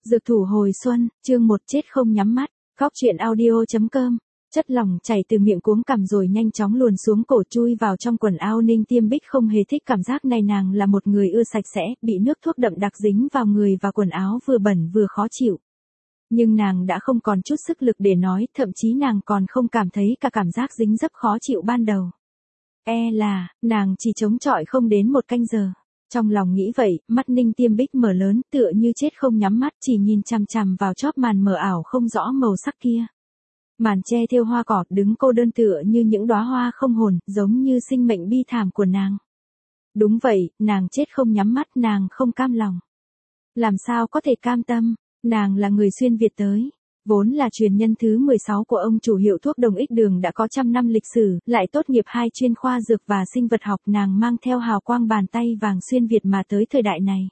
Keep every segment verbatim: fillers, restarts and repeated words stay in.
Dược thủ hồi xuân, chương một chết không nhắm mắt, góc truyện audio.com. Chất lỏng chảy từ miệng cuống cằm rồi nhanh chóng luồn xuống cổ chui vào trong quần áo. Ninh Tiêm Bích không hề thích cảm giác này, nàng là một người ưa sạch sẽ, bị nước thuốc đậm đặc dính vào người và quần áo vừa bẩn vừa khó chịu. Nhưng nàng đã không còn chút sức lực để nói, thậm chí nàng còn không cảm thấy cả cảm giác dính dấp khó chịu ban đầu. E là, nàng chỉ chống chọi không đến một canh giờ. Trong lòng nghĩ vậy, mắt Ninh Tiêm Bích mở lớn, tựa như chết không nhắm mắt, chỉ nhìn chằm chằm vào chóp màn mờ ảo không rõ màu sắc kia. Màn che thêu hoa cỏ, đứng cô đơn tựa như những đóa hoa không hồn, giống như sinh mệnh bi thảm của nàng. Đúng vậy, nàng chết không nhắm mắt, nàng không cam lòng. Làm sao có thể cam tâm, nàng là người xuyên Việt tới. Vốn là truyền nhân thứ mười sáu của ông chủ hiệu thuốc Đồng Ích Đường đã có trăm năm lịch sử, lại tốt nghiệp hai chuyên khoa dược và sinh vật học, nàng mang theo hào quang bàn tay vàng xuyên Việt mà tới thời đại này.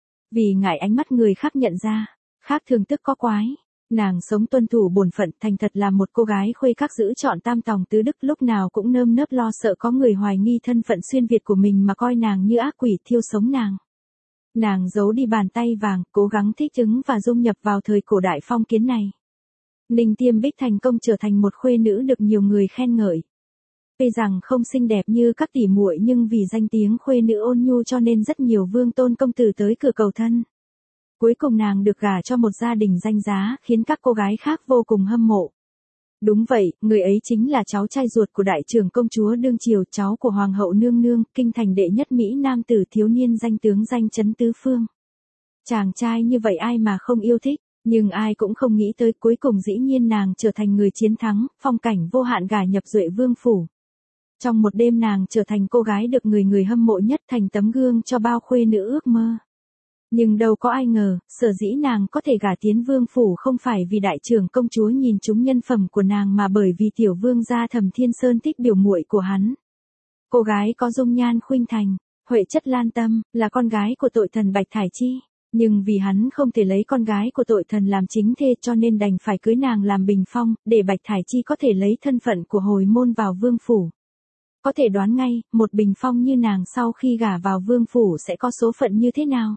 Vì ngại ánh mắt người khác nhận ra, khác thường tức có quái, nàng sống tuân thủ bổn phận, thành thật là một cô gái khuê các giữ chọn tam tòng tứ đức, lúc nào cũng nơm nớp lo sợ có người hoài nghi thân phận xuyên Việt của mình mà coi nàng như ác quỷ thiêu sống nàng. Nàng giấu đi bàn tay vàng, cố gắng thích ứng và dung nhập vào thời cổ đại phong kiến này. Ninh Tiêm Bích thành công trở thành một khuê nữ được nhiều người khen ngợi. Tuy rằng không xinh đẹp như các tỷ muội nhưng vì danh tiếng khuê nữ ôn nhu cho nên rất nhiều vương tôn công tử tới cửa cầu thân. Cuối cùng nàng được gả cho một gia đình danh giá, khiến các cô gái khác vô cùng hâm mộ. Đúng vậy, người ấy chính là cháu trai ruột của đại trưởng công chúa đương triều, cháu của hoàng hậu nương nương, kinh thành đệ nhất Mỹ nam tử thiếu niên danh tướng danh chấn tứ phương. Chàng trai như vậy ai mà không yêu thích. Nhưng ai cũng không nghĩ tới cuối cùng dĩ nhiên nàng trở thành người chiến thắng, phong cảnh vô hạn gả nhập Duệ Vương phủ. Trong một đêm nàng trở thành cô gái được người người hâm mộ nhất, thành tấm gương cho bao khuê nữ ước mơ. Nhưng đâu có ai ngờ, sở dĩ nàng có thể gả tiến vương phủ không phải vì đại trưởng công chúa nhìn trúng nhân phẩm của nàng mà bởi vì tiểu vương gia Thẩm Thiên Sơn thích biểu muội của hắn. Cô gái có dung nhan khuynh thành, huệ chất lan tâm, là con gái của tội thần Bạch Thải Chi. Nhưng vì hắn không thể lấy con gái của tội thần làm chính thê cho nên đành phải cưới nàng làm bình phong, để Bạch Thải Chi có thể lấy thân phận của hồi môn vào vương phủ. Có thể đoán ngay, một bình phong như nàng sau khi gả vào vương phủ sẽ có số phận như thế nào.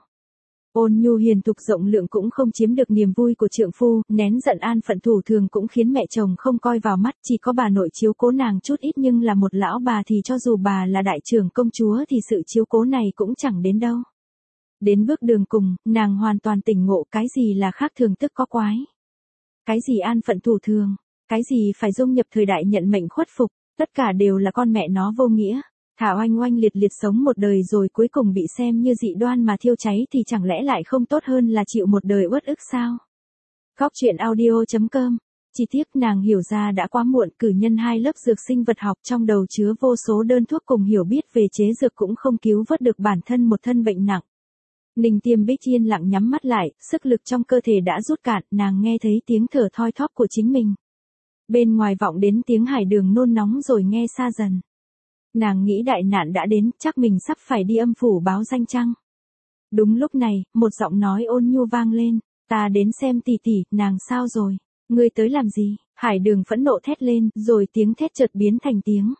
Ôn nhu hiền thục rộng lượng cũng không chiếm được niềm vui của trượng phu, nén giận an phận thủ thường cũng khiến mẹ chồng không coi vào mắt, chỉ có bà nội chiếu cố nàng chút ít, nhưng là một lão bà thì cho dù bà là đại trưởng công chúa thì sự chiếu cố này cũng chẳng đến đâu. Đến bước đường cùng, nàng hoàn toàn tỉnh ngộ cái gì là khác thường tức có quái. Cái gì an phận thủ thường, cái gì phải dung nhập thời đại nhận mệnh khuất phục, tất cả đều là con mẹ nó vô nghĩa. Thả oanh oanh liệt liệt sống một đời rồi cuối cùng bị xem như dị đoan mà thiêu cháy thì chẳng lẽ lại không tốt hơn là chịu một đời uất ức sao? Góc truyện audio.com. Chỉ tiếc nàng hiểu ra đã quá muộn, cử nhân hai lớp dược sinh vật học trong đầu chứa vô số đơn thuốc cùng hiểu biết về chế dược cũng không cứu vớt được bản thân một thân bệnh nặng. Ninh Tiêm Bích yên lặng nhắm mắt lại, sức lực trong cơ thể đã rút cạn, nàng nghe thấy tiếng thở thoi thóp của chính mình. Bên ngoài vọng đến tiếng hải đường nôn nóng rồi nghe xa dần. Nàng nghĩ đại nạn đã đến, chắc mình sắp phải đi âm phủ báo danh chăng. Đúng lúc này, một giọng nói ôn nhu vang lên, ta đến xem tỷ tỷ, nàng sao rồi, ngươi tới làm gì? Hải đường phẫn nộ thét lên, rồi tiếng thét chợt biến thành tiếng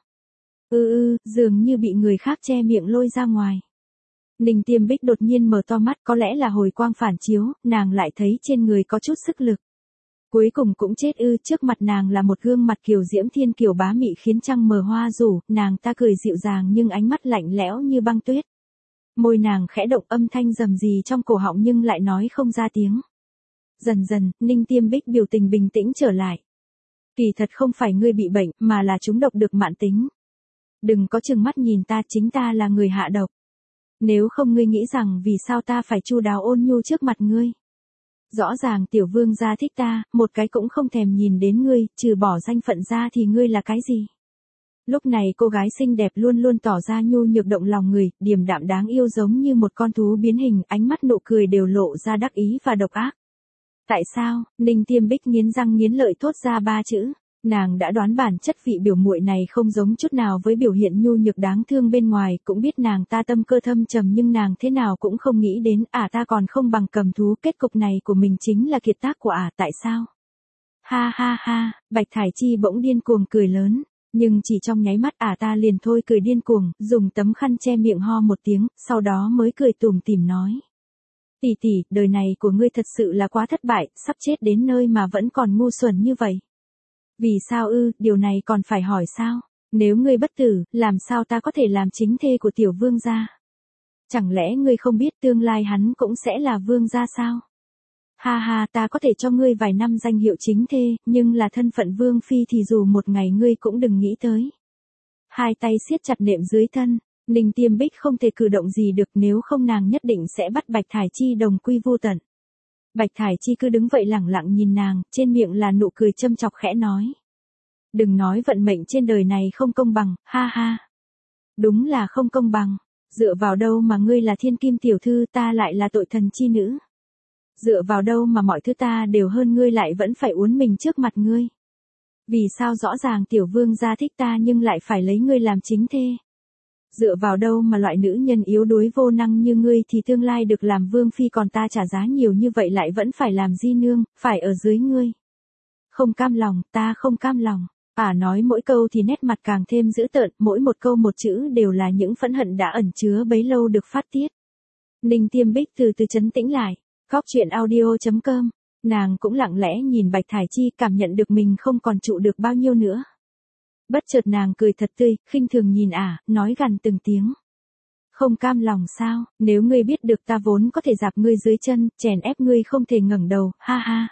ư ư, dường như bị người khác che miệng lôi ra ngoài. Ninh Tiêm Bích đột nhiên mở to mắt, có lẽ là hồi quang phản chiếu, nàng lại thấy trên người có chút sức lực. Cuối cùng cũng chết ư, trước mặt nàng là một gương mặt kiều diễm thiên kiều bá mị khiến trăng mờ hoa rủ, nàng ta cười dịu dàng nhưng ánh mắt lạnh lẽo như băng tuyết. Môi nàng khẽ động, âm thanh rầm rì trong cổ họng nhưng lại nói không ra tiếng. Dần dần, Ninh Tiêm Bích biểu tình bình tĩnh trở lại. Kỳ thật không phải ngươi bị bệnh, mà là chúng độc được mạn tính. Đừng có chừng mắt nhìn ta, chính ta là người hạ độc. Nếu không ngươi nghĩ rằng vì sao ta phải chu đáo ôn nhu trước mặt ngươi. Rõ ràng tiểu vương gia thích ta, một cái cũng không thèm nhìn đến ngươi, trừ bỏ danh phận ra thì ngươi là cái gì? Lúc này cô gái xinh đẹp luôn luôn tỏ ra nhu nhược động lòng người, điềm đạm đáng yêu giống như một con thú biến hình, ánh mắt nụ cười đều lộ ra đắc ý và độc ác. Tại sao? Ninh Tiêm Bích nghiến răng nghiến lợi thốt ra ba chữ. Nàng đã đoán bản chất vị biểu muội này không giống chút nào với biểu hiện nhu nhược đáng thương bên ngoài, cũng biết nàng ta tâm cơ thâm trầm nhưng nàng thế nào cũng không nghĩ đến, ả à ta còn không bằng cầm thú, kết cục này của mình chính là kiệt tác của ả, à, tại sao? Ha ha ha, Bạch Thải Chi bỗng điên cuồng cười lớn, nhưng chỉ trong nháy mắt ả à ta liền thôi cười điên cuồng, dùng tấm khăn che miệng ho một tiếng, sau đó mới cười tủm tỉm nói. Tỷ tỷ, đời này của ngươi thật sự là quá thất bại, sắp chết đến nơi mà vẫn còn ngu xuẩn như vậy. Vì sao ư, điều này còn phải hỏi sao? Nếu ngươi bất tử, làm sao ta có thể làm chính thê của tiểu vương gia? Chẳng lẽ ngươi không biết tương lai hắn cũng sẽ là vương gia sao? Ha ha, ta có thể cho ngươi vài năm danh hiệu chính thê, nhưng là thân phận vương phi thì dù một ngày ngươi cũng đừng nghĩ tới. Hai tay siết chặt nệm dưới thân, Ninh Tiêm Bích không thể cử động gì được, nếu không nàng nhất định sẽ bắt Bạch Thải Chi đồng quy vô tận. Bạch Thải Chi cứ đứng vậy lẳng lặng nhìn nàng, trên miệng là nụ cười châm chọc khẽ nói. Đừng nói vận mệnh trên đời này không công bằng, ha ha. Đúng là không công bằng, dựa vào đâu mà ngươi là thiên kim tiểu thư, ta lại là tội thần chi nữ. Dựa vào đâu mà mọi thứ ta đều hơn ngươi lại vẫn phải uốn mình trước mặt ngươi. Vì sao rõ ràng tiểu vương gia thích ta nhưng lại phải lấy ngươi làm chính thê? Dựa vào đâu mà loại nữ nhân yếu đuối vô năng như ngươi thì tương lai được làm vương phi, còn ta trả giá nhiều như vậy lại vẫn phải làm di nương, phải ở dưới ngươi. Không cam lòng, ta không cam lòng. À, nói mỗi câu thì nét mặt càng thêm dữ tợn, mỗi một câu một chữ đều là những phẫn hận đã ẩn chứa bấy lâu được phát tiết. Ninh Tiêm Bích từ từ trấn tĩnh lại, Góc truyện audio chấm com, nàng cũng lặng lẽ nhìn Bạch Thải Chi, cảm nhận được mình không còn trụ được bao nhiêu nữa. Bất chợt nàng cười thật tươi, khinh thường nhìn ả, nói gằn từng tiếng. Không cam lòng sao, nếu ngươi biết được ta vốn có thể dạp ngươi dưới chân, chèn ép ngươi không thể ngẩng đầu, ha ha.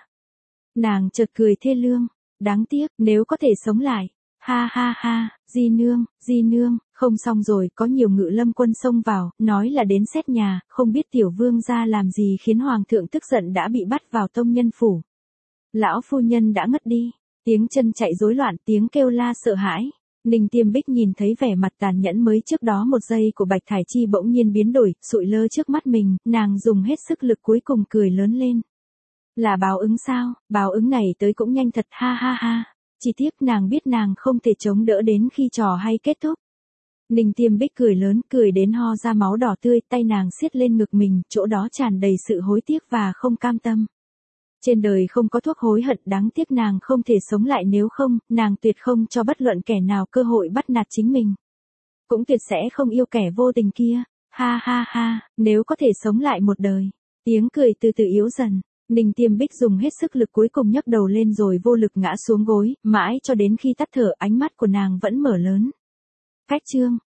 Nàng chợt cười thê lương, đáng tiếc, nếu có thể sống lại. Ha ha ha, di nương, di nương, không xong rồi, có nhiều ngự lâm quân xông vào, nói là đến xét nhà, không biết tiểu vương gia làm gì khiến hoàng thượng tức giận đã bị bắt vào tông nhân phủ. Lão phu nhân đã ngất đi, tiếng chân chạy rối loạn, tiếng kêu la sợ hãi. Ninh Tiêm Bích nhìn thấy vẻ mặt tàn nhẫn mới trước đó một giây của Bạch Thải Chi bỗng nhiên biến đổi, sụi lơ trước mắt mình, nàng dùng hết sức lực cuối cùng cười lớn lên. Là báo ứng sao, báo ứng này tới cũng nhanh thật, ha ha ha. Chỉ tiếc nàng biết nàng không thể chống đỡ đến khi trò hay kết thúc. Ninh Tiêm Bích cười lớn, cười đến ho ra máu đỏ tươi, tay nàng siết lên ngực mình, chỗ đó tràn đầy sự hối tiếc và không cam tâm. Trên đời không có thuốc hối hận, đáng tiếc nàng không thể sống lại, nếu không, nàng tuyệt không cho bất luận kẻ nào cơ hội bắt nạt chính mình. Cũng tuyệt sẽ không yêu kẻ vô tình kia, ha ha ha, nếu có thể sống lại một đời. Tiếng cười từ từ yếu dần. Ninh Tiêm Bích dùng hết sức lực cuối cùng nhấc đầu lên rồi vô lực ngã xuống gối, mãi cho đến khi tắt thở, ánh mắt của nàng vẫn mở lớn. Cách chương